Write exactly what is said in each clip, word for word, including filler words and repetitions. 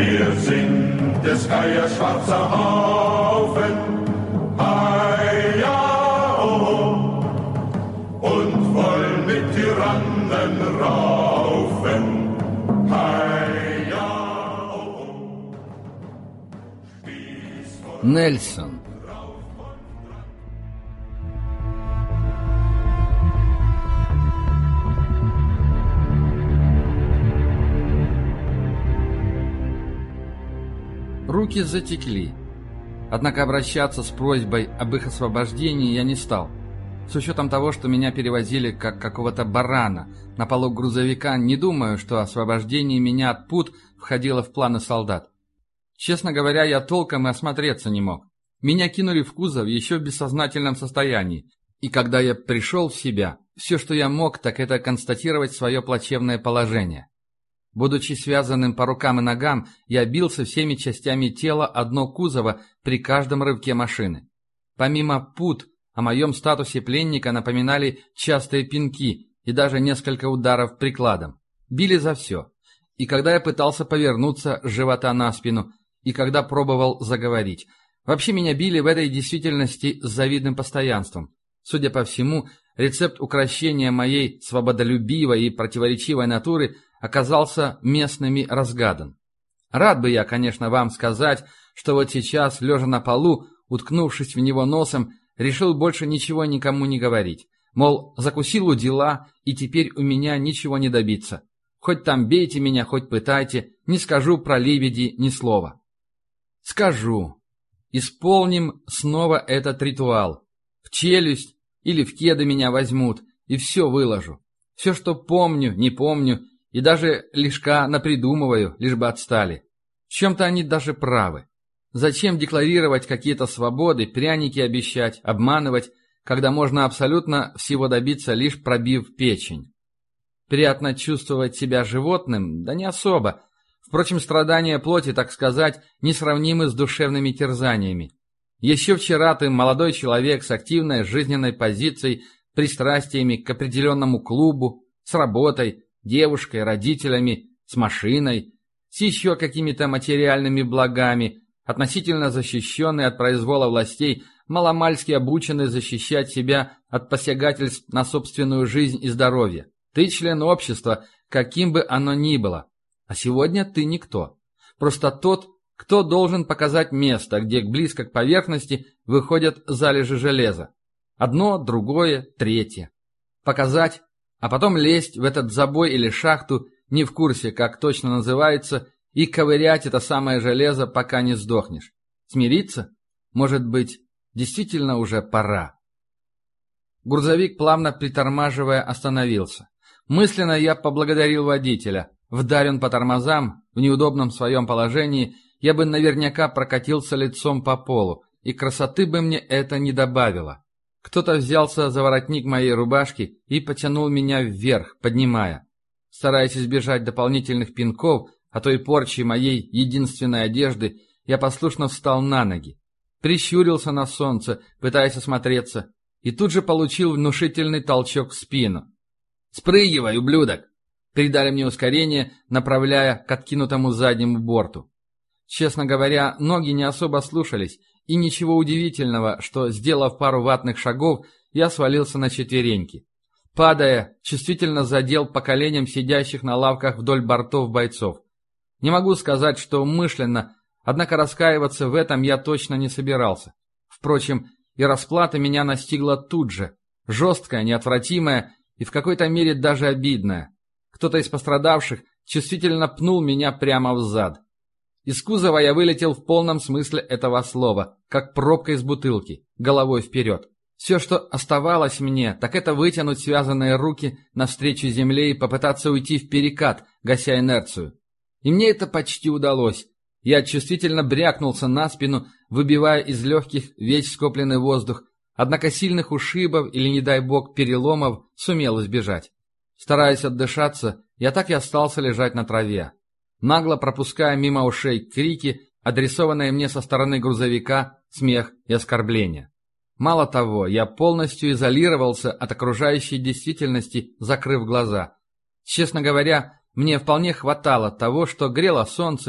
Wir sind des Geiers schwarzer Haufen, Heia, oh, und wollen mit Tyrannen raufen, Heia, oh. Нельсон. Руки затекли. Однако обращаться с просьбой об их освобождении я не стал. С учетом того, что меня перевозили как какого-то барана на полу грузовика, не думаю, что освобождение меня от пут входило в планы солдат. Честно говоря, я толком и осмотреться не мог. Меня кинули в кузов еще в бессознательном состоянии. И когда я пришел в себя, все, что я мог, так это констатировать свое плачевное положение. Будучи связанным по рукам и ногам, я бился всеми частями тела о дно кузова при каждом рывке машины. Помимо пут, о моем статусе пленника напоминали частые пинки и даже несколько ударов прикладом. Били за все. И когда я пытался повернуться с живота на спину, и когда пробовал заговорить. Вообще меня били в этой действительности с завидным постоянством. Судя по всему, рецепт укрощения моей свободолюбивой и противоречивой натуры оказался местными разгадан. Рад бы я, конечно, вам сказать, что вот сейчас, лежа на полу, уткнувшись в него носом, решил больше ничего никому не говорить. Мол, закусил у дела, и теперь у меня ничего не добиться. Хоть там бейте меня, хоть пытайте, не скажу про лебеди ни слова. Скажу. Исполним снова этот ритуал. В челюсть или в кеды меня возьмут, и все выложу. Все, что помню, не помню, и даже лишка напридумываю, лишь бы отстали. В чем-то они даже правы. Зачем декларировать какие-то свободы, пряники обещать, обманывать, когда можно абсолютно всего добиться, лишь пробив печень? Приятно чувствовать себя животным? Да не особо. Впрочем, страдания плоти, так сказать, несравнимы с душевными терзаниями. Еще вчера ты молодой человек с активной жизненной позицией, пристрастиями к определенному клубу, с работой, девушкой, родителями, с машиной, с еще какими-то материальными благами, относительно защищенный от произвола властей, маломальски обученный защищать себя от посягательств на собственную жизнь и здоровье. Ты член общества, каким бы оно ни было. А сегодня ты никто. Просто тот, кто должен показать место, где близко к поверхности выходят залежи железа. Одно, другое, третье. Показать, а потом лезть в этот забой или шахту, не в курсе, как точно называется, и ковырять это самое железо, пока не сдохнешь. Смириться? Может быть, действительно уже пора. Грузовик, плавно притормаживая, остановился. Мысленно я поблагодарил водителя. Вдарь он по тормозам, в неудобном своем положении, я бы наверняка прокатился лицом по полу, и красоты бы мне это не добавило. Кто-то взялся за воротник моей рубашки и потянул меня вверх, поднимая. Стараясь избежать дополнительных пинков, а то и порчи моей единственной одежды, я послушно встал на ноги. Прищурился на солнце, пытаясь осмотреться, и тут же получил внушительный толчок в спину. «Спрыгивай, ублюдок!» Передали мне ускорение, направляя к откинутому заднему борту. Честно говоря, ноги не особо слушались, и ничего удивительного, что, сделав пару ватных шагов, я свалился на четвереньки. Падая, чувствительно задел по коленям сидящих на лавках вдоль бортов бойцов. Не могу сказать, что умышленно, однако раскаиваться в этом я точно не собирался. Впрочем, и расплата меня настигла тут же, жесткая, неотвратимая и в какой-то мере даже обидная. Кто-то из пострадавших чувствительно пнул меня прямо в зад. Из кузова я вылетел в полном смысле этого слова, как пробка из бутылки, головой вперед. Все, что оставалось мне, так это вытянуть связанные руки навстречу земле и попытаться уйти в перекат, гася инерцию. И мне это почти удалось. Я чувствительно брякнулся на спину, выбивая из легких весь скопленный воздух, однако сильных ушибов или, не дай бог, переломов сумел избежать. Стараясь отдышаться, я так и остался лежать на траве, нагло пропуская мимо ушей крики, адресованные мне со стороны грузовика, смех и оскорбления. Мало того, я полностью изолировался от окружающей действительности, закрыв глаза. Честно говоря, мне вполне хватало того, что грело солнце,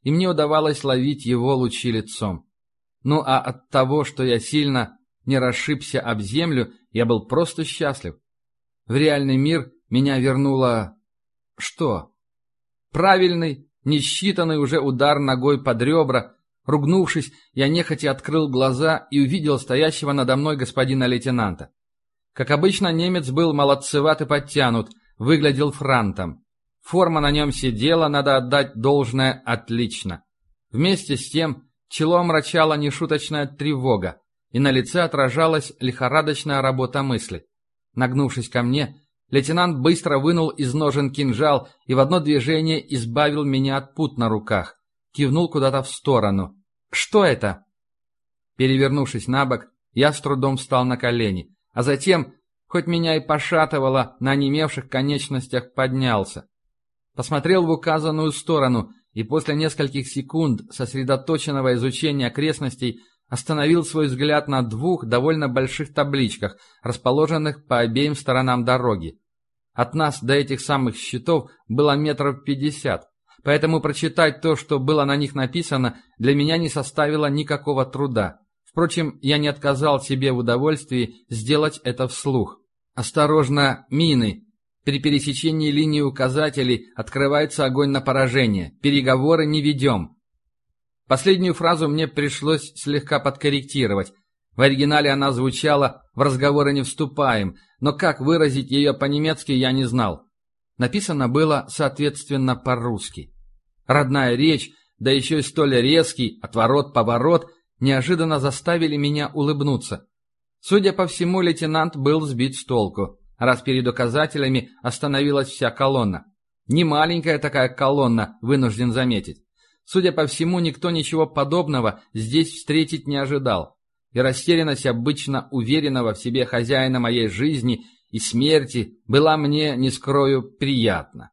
и мне удавалось ловить его лучи лицом. Ну а от того, что я сильно не расшибся об землю, я был просто счастлив. В реальный мир меня вернуло... что? Правильный, несчитанный уже удар ногой под ребра. Ругнувшись, я нехотя открыл глаза и увидел стоящего надо мной господина лейтенанта. Как обычно, немец был молодцеват и подтянут, выглядел франтом. Форма на нем сидела, надо отдать должное, отлично. Вместе с тем, чело омрачала нешуточная тревога, и на лице отражалась лихорадочная работа мысли. Нагнувшись ко мне, лейтенант быстро вынул из ножен кинжал и в одно движение избавил меня от пут на руках. Кивнул куда-то в сторону. «Что это?» Перевернувшись на бок, я с трудом встал на колени, а затем, хоть меня и пошатывало, на онемевших конечностях поднялся. Посмотрел в указанную сторону и после нескольких секунд сосредоточенного изучения окрестностей остановил свой взгляд на двух довольно больших табличках, расположенных по обеим сторонам дороги. От нас до этих самых щитов было метров пятьдесят. Поэтому прочитать то, что было на них написано, для меня не составило никакого труда. Впрочем, я не отказал себе в удовольствии сделать это вслух. «Осторожно, мины! При пересечении линии указателей открывается огонь на поражение. Переговоры не ведем». Последнюю фразу мне пришлось слегка подкорректировать. В оригинале она звучала «в разговоры не вступаем», но как выразить ее по-немецки я не знал. Написано было, соответственно, по-русски. Родная речь, да еще и столь резкий отворот-поворот, неожиданно заставили меня улыбнуться. Судя по всему, лейтенант был сбит с толку, раз перед указателями остановилась вся колонна. Не маленькая такая колонна, вынужден заметить. Судя по всему, никто ничего подобного здесь встретить не ожидал. И растерянность обычно уверенного в себе хозяина моей жизни и смерти была мне, не скрою, приятна.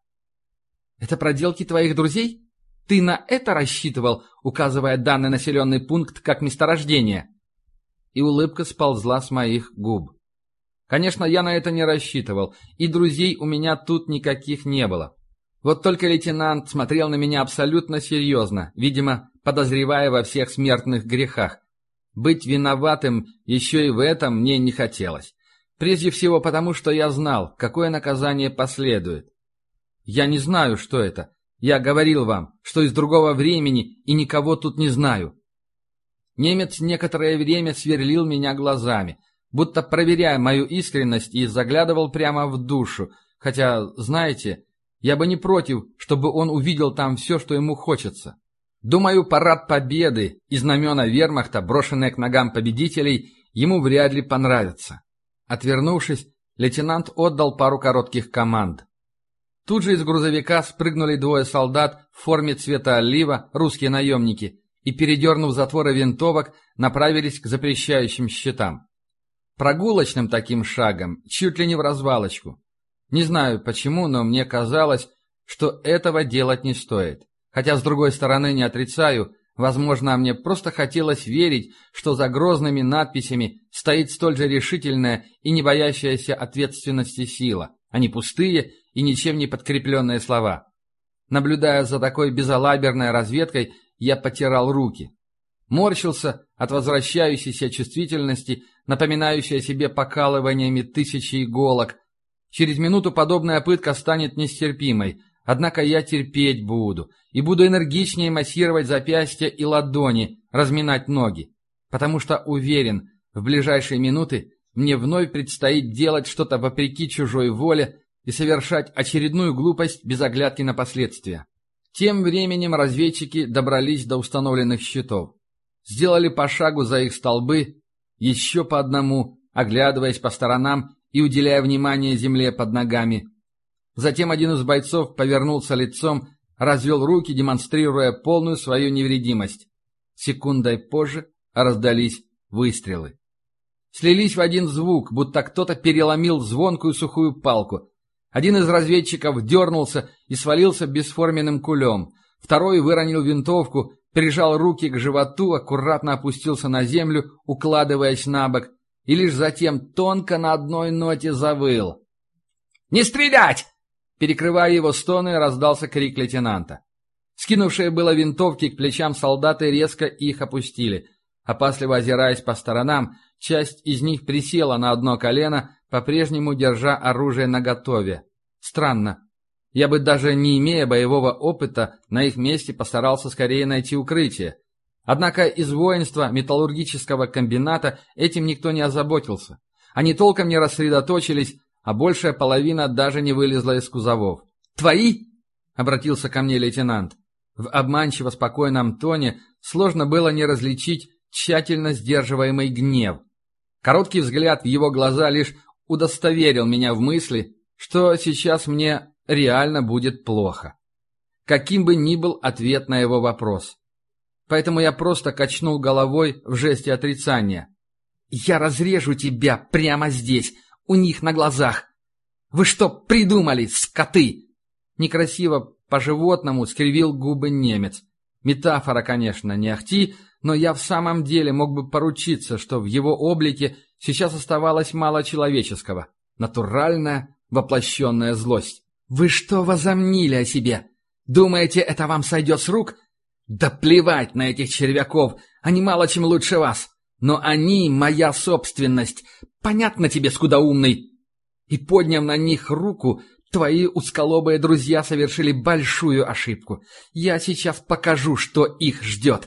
«Это проделки твоих друзей? Ты на это рассчитывал, указывая данный населенный пункт как месторождение?» И улыбка сползла с моих губ. Конечно, я на это не рассчитывал, и друзей у меня тут никаких не было. Вот только лейтенант смотрел на меня абсолютно серьезно, видимо, подозревая во всех смертных грехах. Быть виноватым еще и в этом мне не хотелось. Прежде всего потому, что я знал, какое наказание последует. Я не знаю, что это. Я говорил вам, что из другого времени и никого тут не знаю. Немец некоторое время сверлил меня глазами, будто проверяя мою искренность, и заглядывал прямо в душу, хотя, знаете, я бы не против, чтобы он увидел там все, что ему хочется. Думаю, парад победы и знамена вермахта, брошенные к ногам победителей, ему вряд ли понравятся. Отвернувшись, лейтенант отдал пару коротких команд. Тут же из грузовика спрыгнули двое солдат в форме цвета олива, русские наемники, и, передернув затворы винтовок, направились к запрещающим щитам. Прогулочным таким шагом, чуть ли не в развалочку. Не знаю почему, но мне казалось, что этого делать не стоит. Хотя, с другой стороны, не отрицаю, возможно, мне просто хотелось верить, что за грозными надписями стоит столь же решительная и не боящаяся ответственности сила, а не пустые и ничем не подкрепленные слова. Наблюдая за такой безалаберной разведкой, я потирал руки. Морщился от возвращающейся чувствительности, напоминающей о себе покалываниями тысячи иголок. Через минуту подобная пытка станет нестерпимой, однако я терпеть буду и буду энергичнее массировать запястья и ладони, разминать ноги, потому что уверен, в ближайшие минуты мне вновь предстоит делать что-то вопреки чужой воле и совершать очередную глупость без оглядки на последствия. Тем временем разведчики добрались до установленных щитов. Сделали по шагу за их столбы, еще по одному, оглядываясь по сторонам и уделяя внимание земле под ногами. Затем один из бойцов повернулся лицом, развел руки, демонстрируя полную свою невредимость. Секундой позже раздались выстрелы. Слились в один звук, будто кто-то переломил звонкую сухую палку. Один из разведчиков дернулся и свалился бесформенным кулем. Второй выронил винтовку, прижал руки к животу, аккуратно опустился на землю, укладываясь на бок, и лишь затем тонко на одной ноте завыл. «Не стрелять!» Перекрывая его стоны, раздался крик лейтенанта. Скинувшие было винтовки к плечам солдаты резко их опустили. Опасливо озираясь по сторонам, часть из них присела на одно колено, по-прежнему держа оружие наготове. Странно. Я бы даже не имея боевого опыта, на их месте постарался скорее найти укрытие. Однако из воинства металлургического комбината этим никто не озаботился. Они толком не рассредоточились, а большая половина даже не вылезла из кузовов. «Твои?» — обратился ко мне лейтенант. В обманчиво спокойном тоне сложно было не различить тщательно сдерживаемый гнев. Короткий взгляд в его глаза лишь удостоверил меня в мысли, что сейчас мне реально будет плохо. Каким бы ни был ответ на его вопрос. Поэтому я просто качнул головой в жесте отрицания. «Я разрежу тебя прямо здесь, у них на глазах! Вы что придумали, скоты?» Некрасиво по-животному скривил губы немец. Метафора, конечно, не ахти, но я в самом деле мог бы поручиться, что в его облике сейчас оставалось мало человеческого. Натуральная, воплощенная злость. «Вы что возомнили о себе? Думаете, это вам сойдет с рук? Да плевать на этих червяков, они мало чем лучше вас. Но они моя собственность. Понятно тебе, скудоумный?» И, подняв на них руку, твои узколобые друзья совершили большую ошибку. Я сейчас покажу, что их ждет.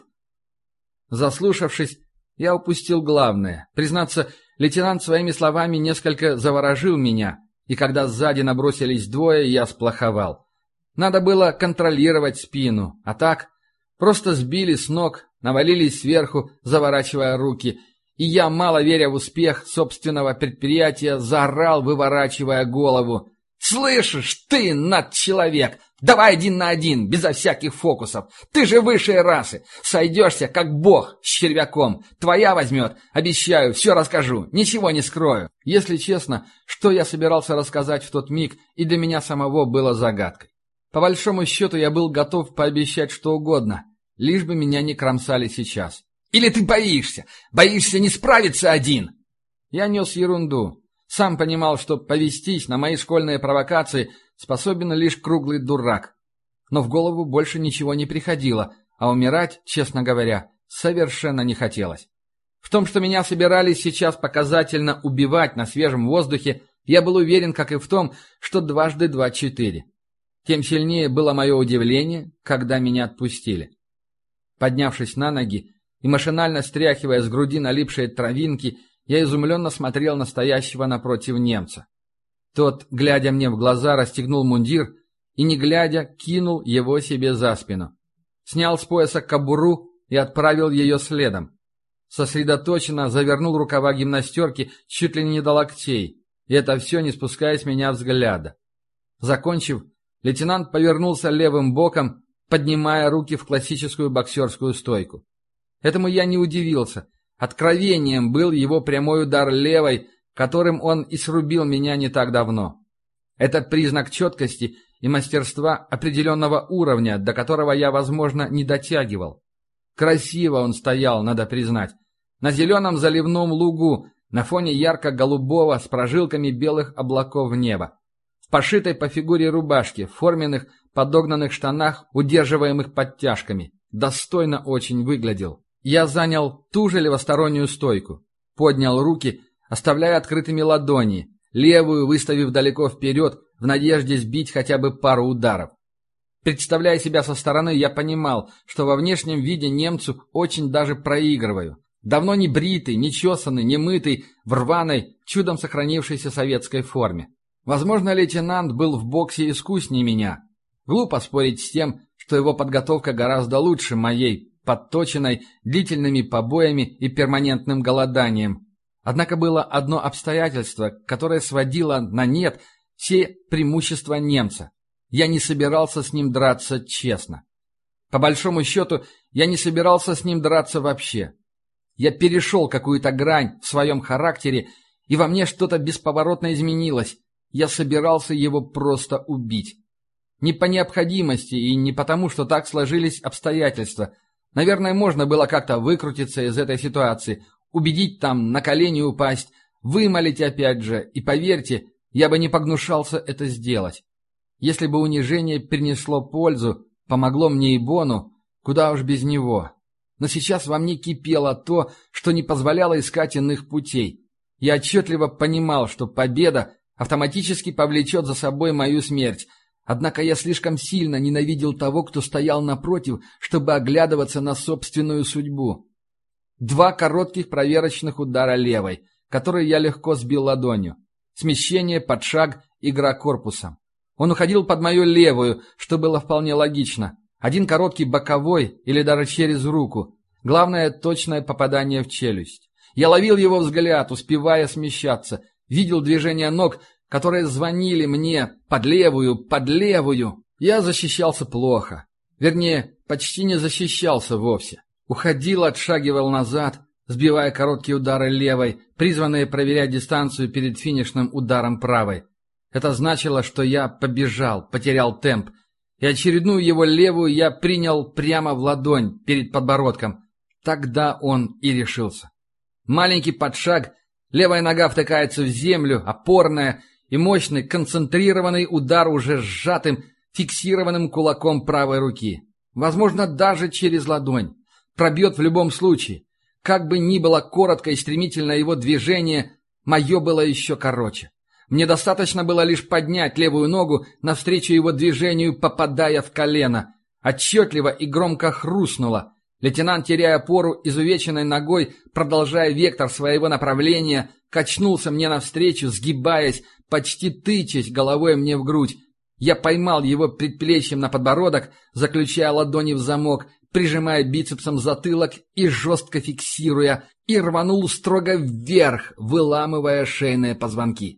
Заслушавшись, я упустил главное. Признаться, лейтенант своими словами несколько заворожил меня, и когда сзади набросились двое, я сплоховал. Надо было контролировать спину, а так просто сбили с ног, навалились сверху, заворачивая руки, и я, мало веря в успех собственного предприятия, заорал, выворачивая голову. «Слышишь, ты, надчеловек, давай один на один, безо всяких фокусов. Ты же высшей расы, сойдешься, как бог, с червяком. Твоя возьмет, обещаю, все расскажу, ничего не скрою». Если честно, что я собирался рассказать в тот миг, и для меня самого было загадкой. По большому счету, я был готов пообещать что угодно, лишь бы меня не кромсали сейчас. «Или ты боишься? Боишься не справиться один?» Я нес ерунду. Сам понимал, что повестись на мои школьные провокации способен лишь круглый дурак. Но в голову больше ничего не приходило, а умирать, честно говоря, совершенно не хотелось. В том, что меня собирались сейчас показательно убивать на свежем воздухе, я был уверен, как и в том, что дважды два — четыре. Тем сильнее было мое удивление, когда меня отпустили. Поднявшись на ноги и машинально стряхивая с груди налипшие травинки, я изумленно смотрел на стоящего напротив немца. Тот, глядя мне в глаза, расстегнул мундир и, не глядя, кинул его себе за спину. Снял с пояса кобуру и отправил ее следом. Сосредоточенно завернул рукава гимнастерки чуть ли не до локтей, и это все не спуская с меня взгляда. Закончив, лейтенант повернулся левым боком, поднимая руки в классическую боксерскую стойку. Этому я не удивился. Откровением был его прямой удар левой, которым он и срубил меня не так давно. Это признак четкости и мастерства определенного уровня, до которого я, возможно, не дотягивал. Красиво он стоял, надо признать. На зеленом заливном лугу, на фоне ярко-голубого с прожилками белых облаков неба. В пошитой по фигуре рубашке, в форменных подогнанных штанах, удерживаемых подтяжками. Достойно очень выглядел. Я занял ту же левостороннюю стойку. Поднял руки, оставляя открытыми ладони, левую выставив далеко вперед, в надежде сбить хотя бы пару ударов. Представляя себя со стороны, я понимал, что во внешнем виде немцу очень даже проигрываю. Давно не бритый, не чесанный, не мытый, в рваной, чудом сохранившейся советской форме. Возможно, лейтенант был в боксе искуснее меня. Глупо спорить с тем, что его подготовка гораздо лучше моей, подточенной длительными побоями и перманентным голоданием. Однако было одно обстоятельство, которое сводило на нет все преимущества немца. Я не собирался с ним драться честно. По большому счету, я не собирался с ним драться вообще. Я перешел какую-то грань в своем характере, и во мне что-то бесповоротно изменилось. Я собирался его просто убить. Не по необходимости и не потому, что так сложились обстоятельства. Наверное, можно было как-то выкрутиться из этой ситуации, убедить там, на колени упасть, вымолить опять же, и поверьте, я бы не погнушался это сделать. Если бы унижение принесло пользу, помогло мне и Бону, куда уж без него. Но сейчас во мне кипело то, что не позволяло искать иных путей. Я отчетливо понимал, что победа автоматически повлечет за собой мою смерть. Однако я слишком сильно ненавидел того, кто стоял напротив, чтобы оглядываться на собственную судьбу. Два коротких проверочных удара левой, которые я легко сбил ладонью. Смещение под шаг, игра корпусом. Он уходил под мою левую, что было вполне логично. Один короткий боковой или даже через руку. Главное – точное попадание в челюсть. Я ловил его взгляд, успевая смещаться. Видел движения ног, которые звонили мне под левую, под левую. Я защищался плохо. Вернее, почти не защищался вовсе. Уходил, отшагивал назад, сбивая короткие удары левой, призванные проверять дистанцию перед финишным ударом правой. Это значило, что я побежал, потерял темп. И очередную его левую я принял прямо в ладонь перед подбородком. Тогда он и решился. Маленький подшаг, левая нога втыкается в землю, опорная, и мощный концентрированный удар уже сжатым, фиксированным кулаком правой руки. Возможно, даже через ладонь. Пробьет в любом случае. Как бы ни было коротко и стремительно его движение, мое было еще короче. Мне достаточно было лишь поднять левую ногу навстречу его движению, попадая в колено. Отчетливо и громко хрустнуло. Лейтенант, теряя опору, изувеченной ногой, продолжая вектор своего направления, качнулся мне навстречу, сгибаясь, почти тычась головой мне в грудь. Я поймал его предплечьем на подбородок, заключая ладони в замок, прижимая бицепсом затылок и жестко фиксируя, и рванул строго вверх, выламывая шейные позвонки.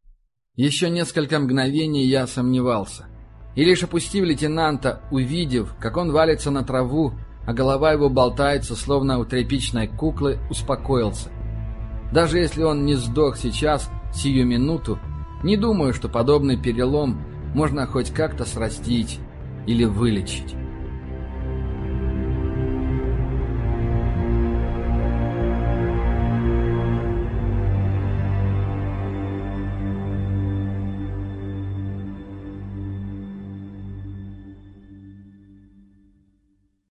Еще несколько мгновений я сомневался. И лишь опустив лейтенанта, увидев, как он валится на траву, а голова его болтается, словно у тряпичной куклы, успокоился. Даже если он не сдох сейчас, сию минуту, не думаю, что подобный перелом можно хоть как-то срастить или вылечить.